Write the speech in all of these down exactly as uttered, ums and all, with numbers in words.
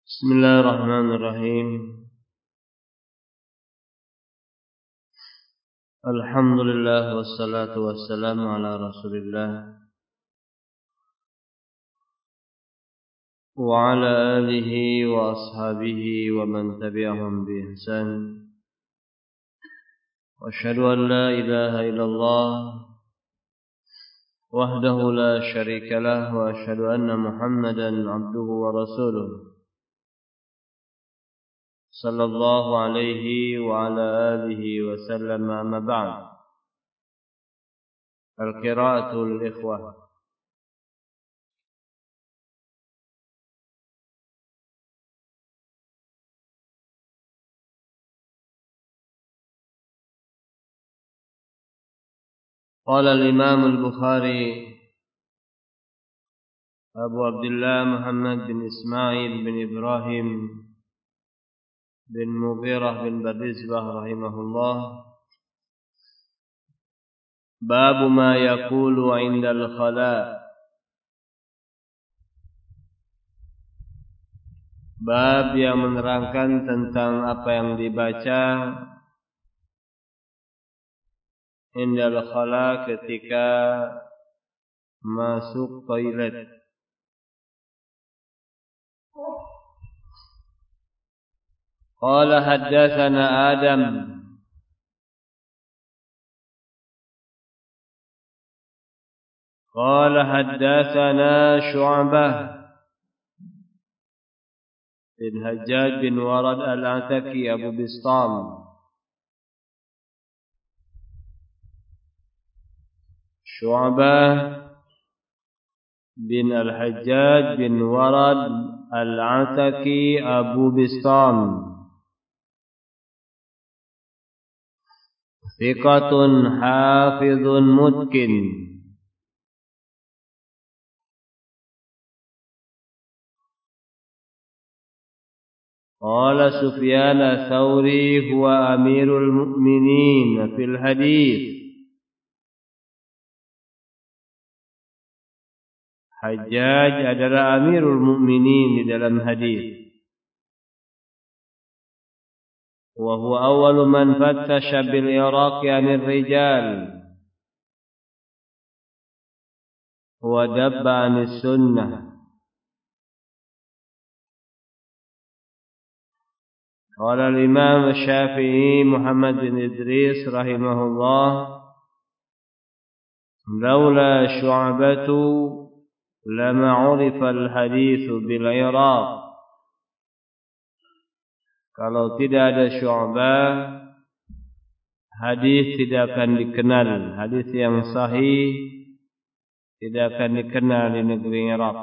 Bismillahirrahmanirrahim. Alhamdulillah wassalatu wassalamu ala Rasulillah wa ala alihi wa ashabihi wa man tabi'ahum bi ihsan. Wa asyhadu an la ilaha illallah wahdahu la syarika lah wa asyhadu anna Muhammadan abduhu wa rasuluh. Sallallahu alaihi wa ala alihi wa sallam, amma ba'd. Al-qira'atul ikhwah. Qala al-Imam al-Bukhari Abu Abdullah Muhammad bin Ismail bin Ibrahim bin Mughirah bin Bardizbah rahimahullah, Babu ma yaqulu 'inda al-khala'. Bab yang menerangkan tentang apa yang dibaca inda al-khala' ketika masuk toilet. Qala haddatsana Adam Qala haddatsana Syu'bah bin Hajjaj bin Warad al-Ataki Abu Bistam. Syu'bah bin al-Hajjaj bin Warad al-Ataki Abu Bistam, thiqatun hafizun mutkin. Qala Sufyan ats-Tsauri huwa amirul mu'minin fil hadits. Hajjaj adalah amirul mu'minin di dalam hadis. Wa huwa awwalu man fattasha bil Iraq 'anil rijal wa dabba 'anis sunnah. Qala al-Imam Syafi'i Muhammad bin Idris rahimahullah, laula Syu'batu lama 'urifa al-haditsu bil Iraq. Kalau tidak ada Syu'bah, hadis tidak akan dikenal. Hadis yang sahih tidak akan dikenal di negeri Irak.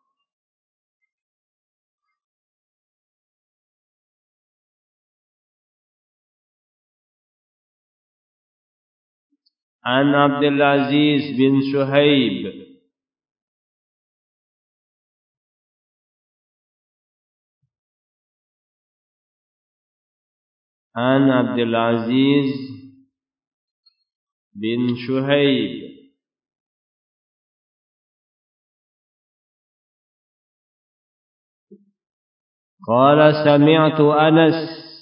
An Abdul Aziz bin Suhaib An Abdul Aziz bin Suhaib Qala sami'tu Anas,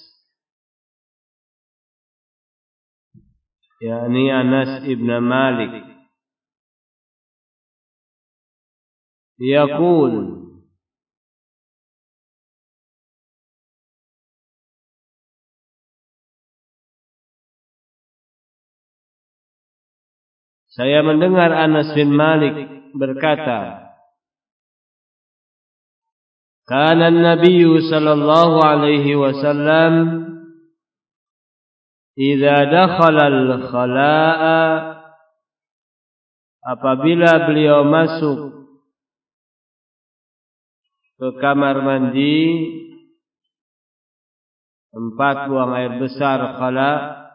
yakni Anas ibn Malik, yaqul, saya mendengar Anas bin Malik berkata, kana an-nabiy sallallahu alaihi wasallam idza dakhala al-khala'a, apabila beliau masuk ke kamar mandi, tempat buang air besar khala',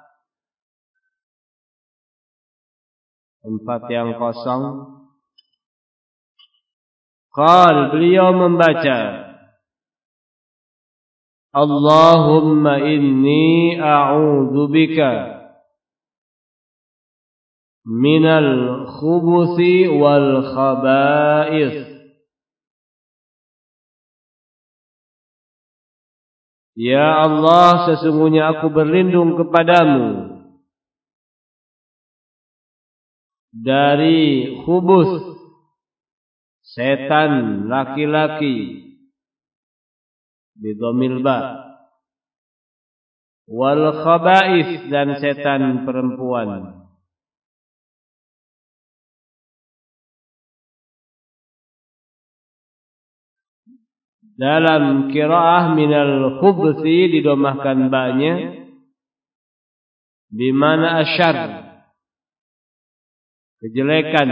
tempat yang kosong. Qal, beliau membaca, Allahumma inni a'udzu bika minal khubuthi wal khaba'ith. Ya Allah, sesungguhnya aku berlindung kepadamu dari khubus, setan laki-laki, bidhamil ba, wal khaba'is, dan setan perempuan. Dalam qiraah minal khubthi didomahkan ba-nya, bimana asyar, kejelekan.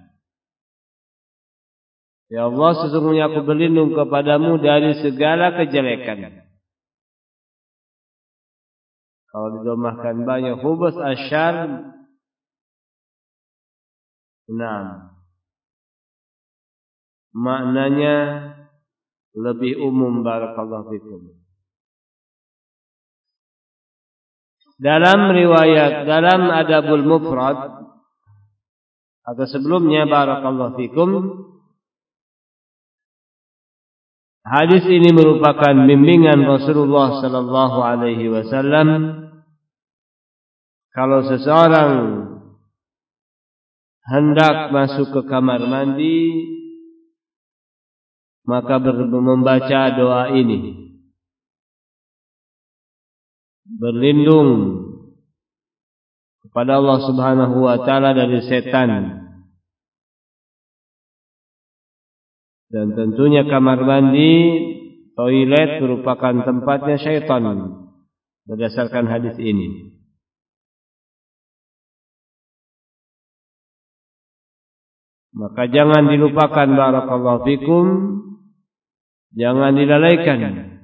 Ya Allah, sesungguhnya aku berlindung kepadamu dari segala kejelekan. Kalau didomahkan ba-nya khubth asyar, nah, maknanya lebih umum. Barakallahu fikum. Dalam riwayat, dalam Adabul Mufrad atau sebelumnya, barakallahu fikum, hadis ini merupakan bimbingan Rasulullah sallallahu alaihi wasallam. Kalau seseorang hendak masuk ke kamar mandi, maka membaca doa ini, berlindung kepada Allah Subhanahu wa taala dari setan. Dan tentunya kamar mandi, toilet merupakan tempatnya syaitan berdasarkan hadis ini. Maka jangan dilupakan, barakallahu fikum, jangan dilalaikan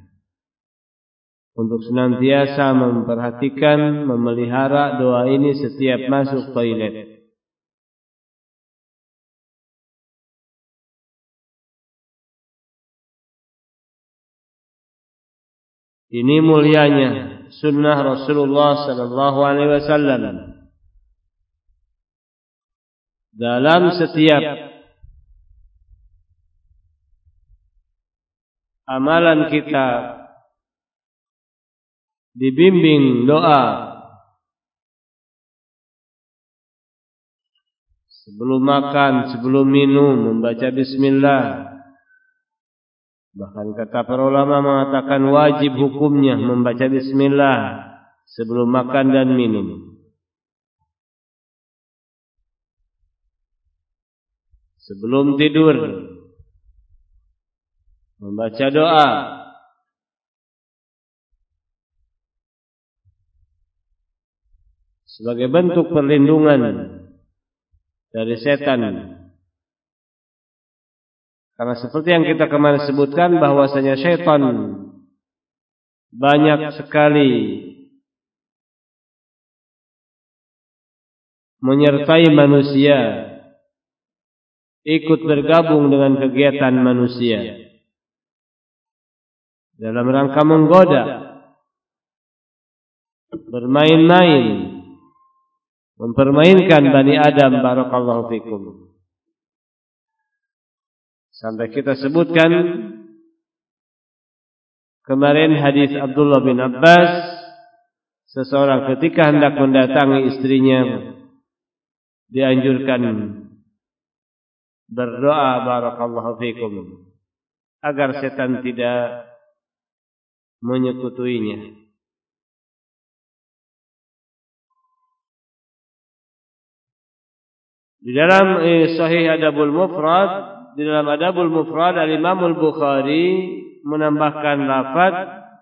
untuk senantiasa memperhatikan, memelihara doa ini setiap masuk toilet. Ini mulianya sunnah Rasulullah sallallahu alaihi wasallam. Dalam setiap amalan kita dibimbing doa sebelum makan, sebelum minum, membaca bismillah. Bahkan kata para ulama mengatakan wajib hukumnya membaca bismillah sebelum makan dan minum. Sebelum tidur membaca doa. Sebagai bentuk perlindungan dari setan. Karena seperti yang kita kemarin sebutkan, bahwasanya setan banyak sekali menyertai manusia, ikut bergabung dengan kegiatan manusia dalam rangka menggoda, bermain-main, mempermainkan Bani Adam. Barakallahu fikum. Sampai kita sebutkan kemarin hadis Abdullah bin Abbas, seseorang ketika hendak mendatangi istrinya dianjurkan berdoa, barakallahu fikum, agar setan tidak menyekutuinya. Di dalam eh, Sahih Adabul Mufrad, di dalam Adabul Mufrad, Al-Imam Al-Bukhari menambahkan lafaz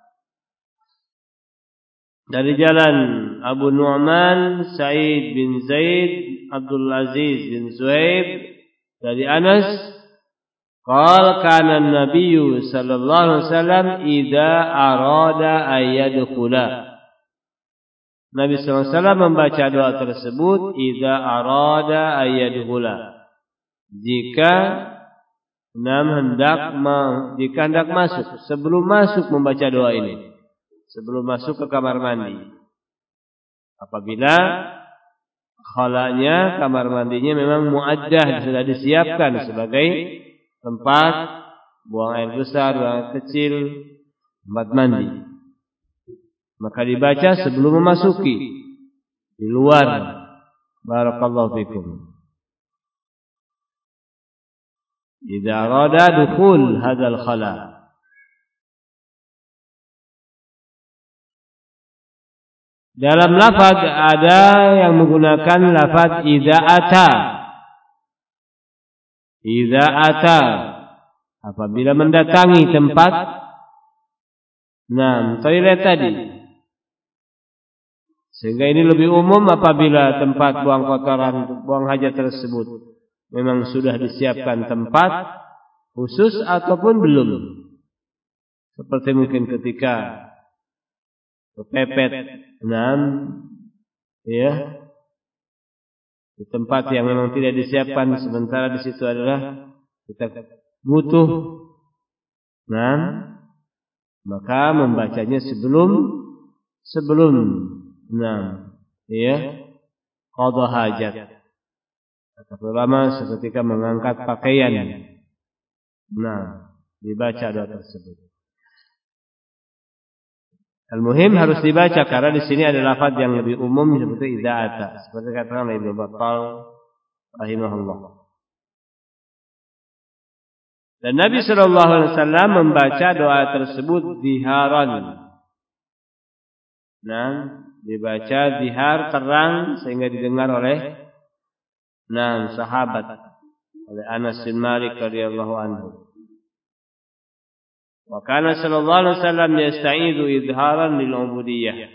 dari jalan Abu Nu'man Sa'id bin Zaid Abdul Aziz bin Zuhaib dari Anas, qala kana an-nabiyyu sallallahu alaihi wasallam idza arada ayyadkhula. Nabi sallallahu alaihi wasallam membaca doa tersebut, idza arada ayyadkhula, jika nam hendak jika hendak masuk, sebelum masuk membaca doa ini, sebelum masuk ke kamar mandi. Apabila khalanya, kamar mandinya memang muaddah, sudah disiapkan sebagai tempat buang air besar, buang air kecil, tempat mandi. maka dibaca sebelum memasuki. Di luar. Barakallahu fikum. Idza arada dukhul hadzal khala. Dalam lafaz ada yang menggunakan lafaz idza ata. Idza ata, apabila mendatangi tempat, nah, toilet tadi. Sehingga ini lebih umum apabila tempat buang kotoran, buang hajat tersebut memang sudah disiapkan tempat khusus ataupun belum. Seperti mungkin ketika kepepet enam, ya, di tempat yang memang tidak disiapkan, sementara di situ adalah kita butuh, enam, maka membacanya sebelum sebelum enam, ya, qada hajat. Kata ulama seketika mengangkat pakaian, nah, dibaca doa tersebut. Al-muhim harus dibaca karena di sini ada lafaz yang lebih umum seperti idza ata, seperti katakan Ibnu Battal rahimahullah. Dan Nabi sallallahu alaihi wasallam membaca doa tersebut ziharan. Nah, dibaca zihar terang sehingga didengar oleh nah sahabat, oleh Anas bin Malik radhiyallahu anhu. Wa kana sallallahu alaihi wasallam yasta'idu idharan lil ubudiyyah.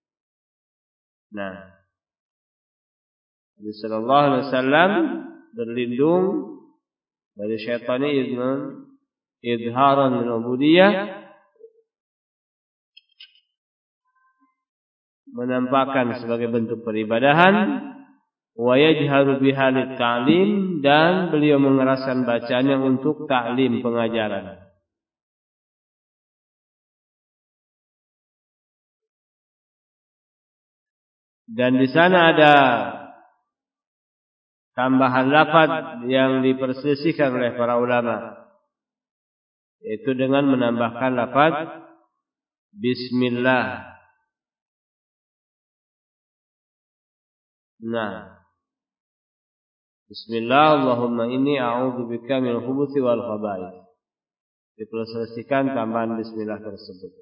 Nah, Nabi sallallahu alaihi wasallam berlindung dari syaitanizme idharan lil ubudiyyah, menampakkan sebagai bentuk peribadahan, wa yajharu biha lit ta'lim, dan beliau mengeraskan bacanya untuk ta'lim, pengajaran. Dan di sana ada tambahan lafaz yang diperselisihkan oleh para ulama, yaitu dengan menambahkan lafaz bismillah. Nah, bismillah Allahumma inni a'udzubika minal khubuthi wal khaba'ith. Diperselisihkan tambahan bismillah tersebut.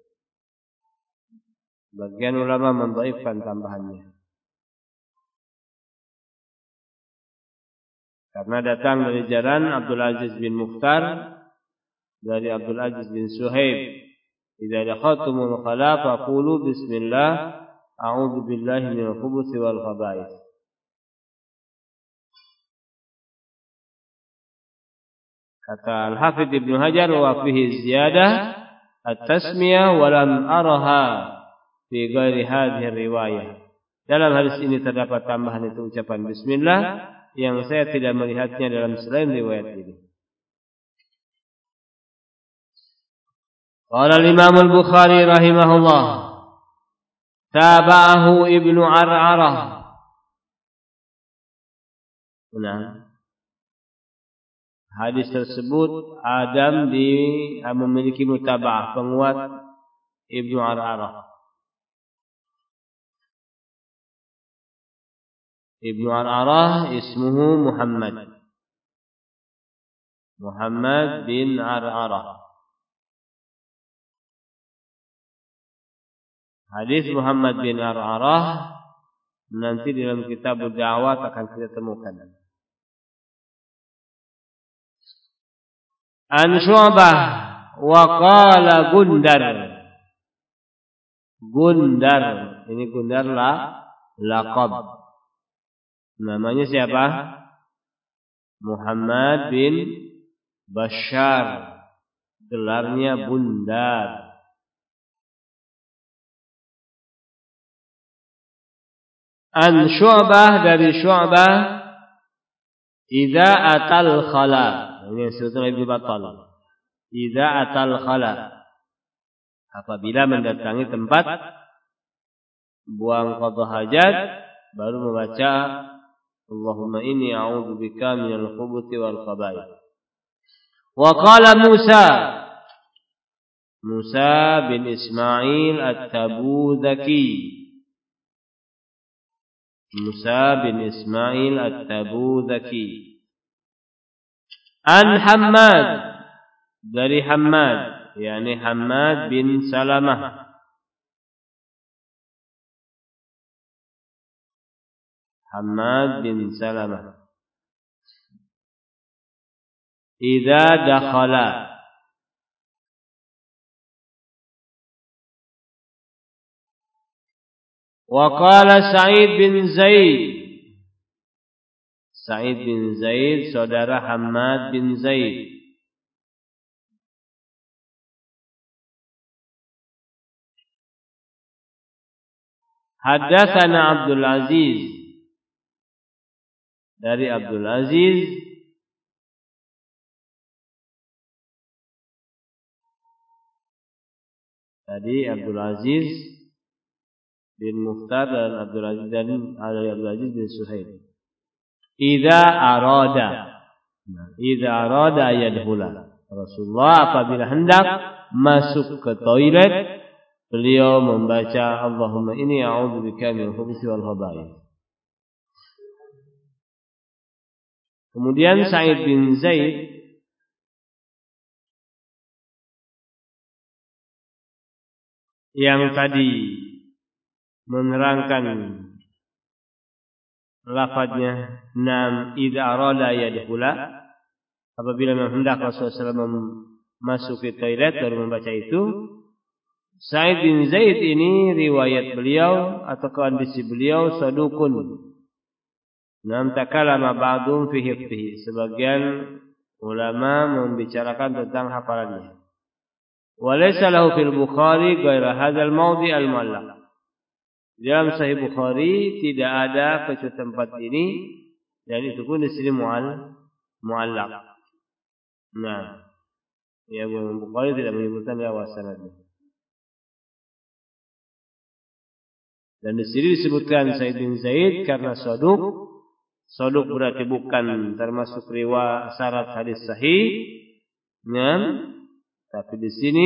Bagian ulama mendhaifkan tambahannya, karena datang dari jalan Abdul Aziz bin Mukhtar dari Abdul Aziz bin Suhaib, idza dakhaltumul khala faqulu bismillah a'udzu billahi minal khubuthi wal khaba'ith. Kata Al-Hafidz Ibnu Hajar, wa fihi ziyadah at-tasmiyah wa lam araha fi ghairi hadhihi riwayah. Dalam hadis ini terdapat tambahan itu ucapan bismillah yang saya tidak melihatnya dalam selain riwayat ini. Qala al-Imam al-Bukhari rahimahullah, tabahu Ibnu Ar'arah. Nah, hadis tersebut Adam di memiliki mutaba'ah, penguat Ibnu Ar'arah. Ibnu Ar'arah ismuhu Muhammad. Muhammad bin Ar'arah. Hadis Muhammad bin Ar'arah nanti dalam kitab Da'wat akan kita temukan. An Syu'bah wa qala Gundar. Gundar, ini Gundar la laqab. Namanya siapa? Muhammad bin Bashar. Gelarnya Bundar. An Syu'bah, dari Syu'bah, idza atal khala. Ini sebutkan Ibnu Battal. Idza atal khala, apabila mendatangi tempat buang qada hajat, baru membaca Allahumma inni a'udzubika minal khubuthi wal khaba'ith. Wa qala Musa, Musa bin Ismail At-Tabuzaki. Musa bin Ismail At-Tabuzaki. An Hammad, dari Hammad, yakni Hammad bin Salamah. Hammad bin Salamah. Idza dakhala, wa qala Sa'id bin Zaid. Sa'id bin Zaid saudara Hammad bin Zaid. Haddatsana Abdul Aziz, dari Abdul Aziz tadi Abdul Aziz bin Mukhtar dan Abdul Aziz dan Abdul Aziz bin Suhaib. Idza arada, idza arada yadkhula. Rasulullah apabila hendak masuk ke toilet, beliau membaca Allahumma inni a'udzubika minal khubuthi wal khaba'ith. Kemudian Sa'id bin Zaid yang tadi menerangkan lafadznya nam idza arada yadkhula, apabila hendak Rasulullah shallallahu alaihi wasallam masuk ke toilet baru membaca itu. Sa'id bin Zaid ini riwayat beliau atau kondisi beliau sadukun. Nam takallama ba'dhum fi hifdhihi, sebagian ulama membicarakan tentang hafalannya. Walaysa lahu fil Bukhari ghaira hadzal mawdi' al-mu'allaq. Dalam Sahih Bukhari tidak ada kecuali tempat ini, dan itu pun di sini mu'al mu'allaq. Nah, ya Bukhari tidak menyebutkan lewat sanadnya. Dan di sini disebutkan Sa'id bin Zaid karena saduk. Saduk berarti bukan termasuk riwayat syarat hadis sahih. Nah, tapi di sini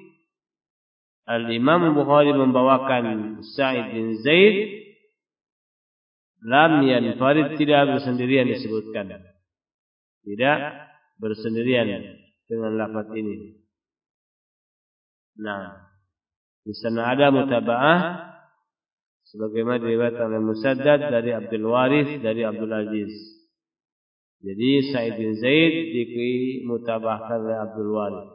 Al-Imam Bukhari membawakan Sa'id bin Zaid lam yanfarid, tidak bersendirian disebutkan. Tidak bersendirian dengan lafaz ini. Nah, di sana ada mutaba'ah sebagaimana diriwayatkan oleh Musaddad dari Abdul Waris dari Abdul Aziz. Jadi Sa'id bin Zaid dimutaba'ahkan oleh Abdul Waris.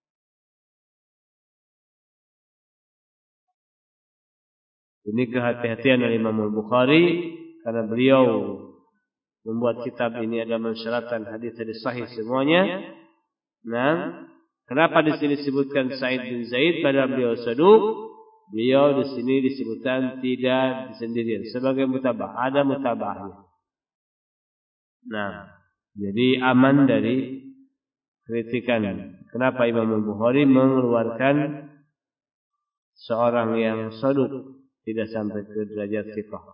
Ini kehati-hatian dari Imam Al-Bukhari karena beliau membuat kitab ini ada mensyaratkan hadis-hadis sahih semuanya. Nah, kenapa di sini disebutkan Sa'id bin Zaid padahal beliau saduk? Beliau di sini disebutkan tidak sendirian sebagai mutabah, ada mutabahnya. Nah, jadi aman dari kritikan. Kenapa Imam Al-Bukhari mengeluarkan seorang yang saduk tidak sampai ke derajat thiqah?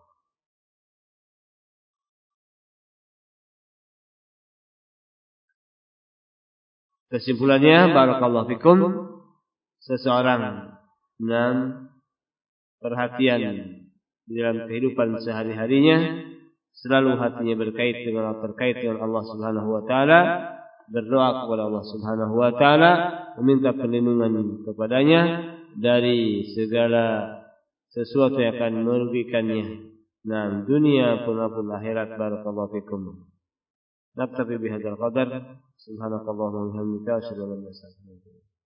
Kesimpulannya, barakallahu fikum, seseorang enam perhatian di dalam kehidupan sehari-harinya selalu hatinya berkait dengan terkait dengan Allah Subhanahu wa taala, berdoa kepada Allah Subhanahu wa taala, meminta perlindungan kepadanya dari segala sesuatu yang akan merugikannya, nah dunia maupun akhirat. Barakallahu fikum. Naktafi bihadzal qadar. Subhanakallahumma wa bihamdika asyhadu an la ilaha illa anta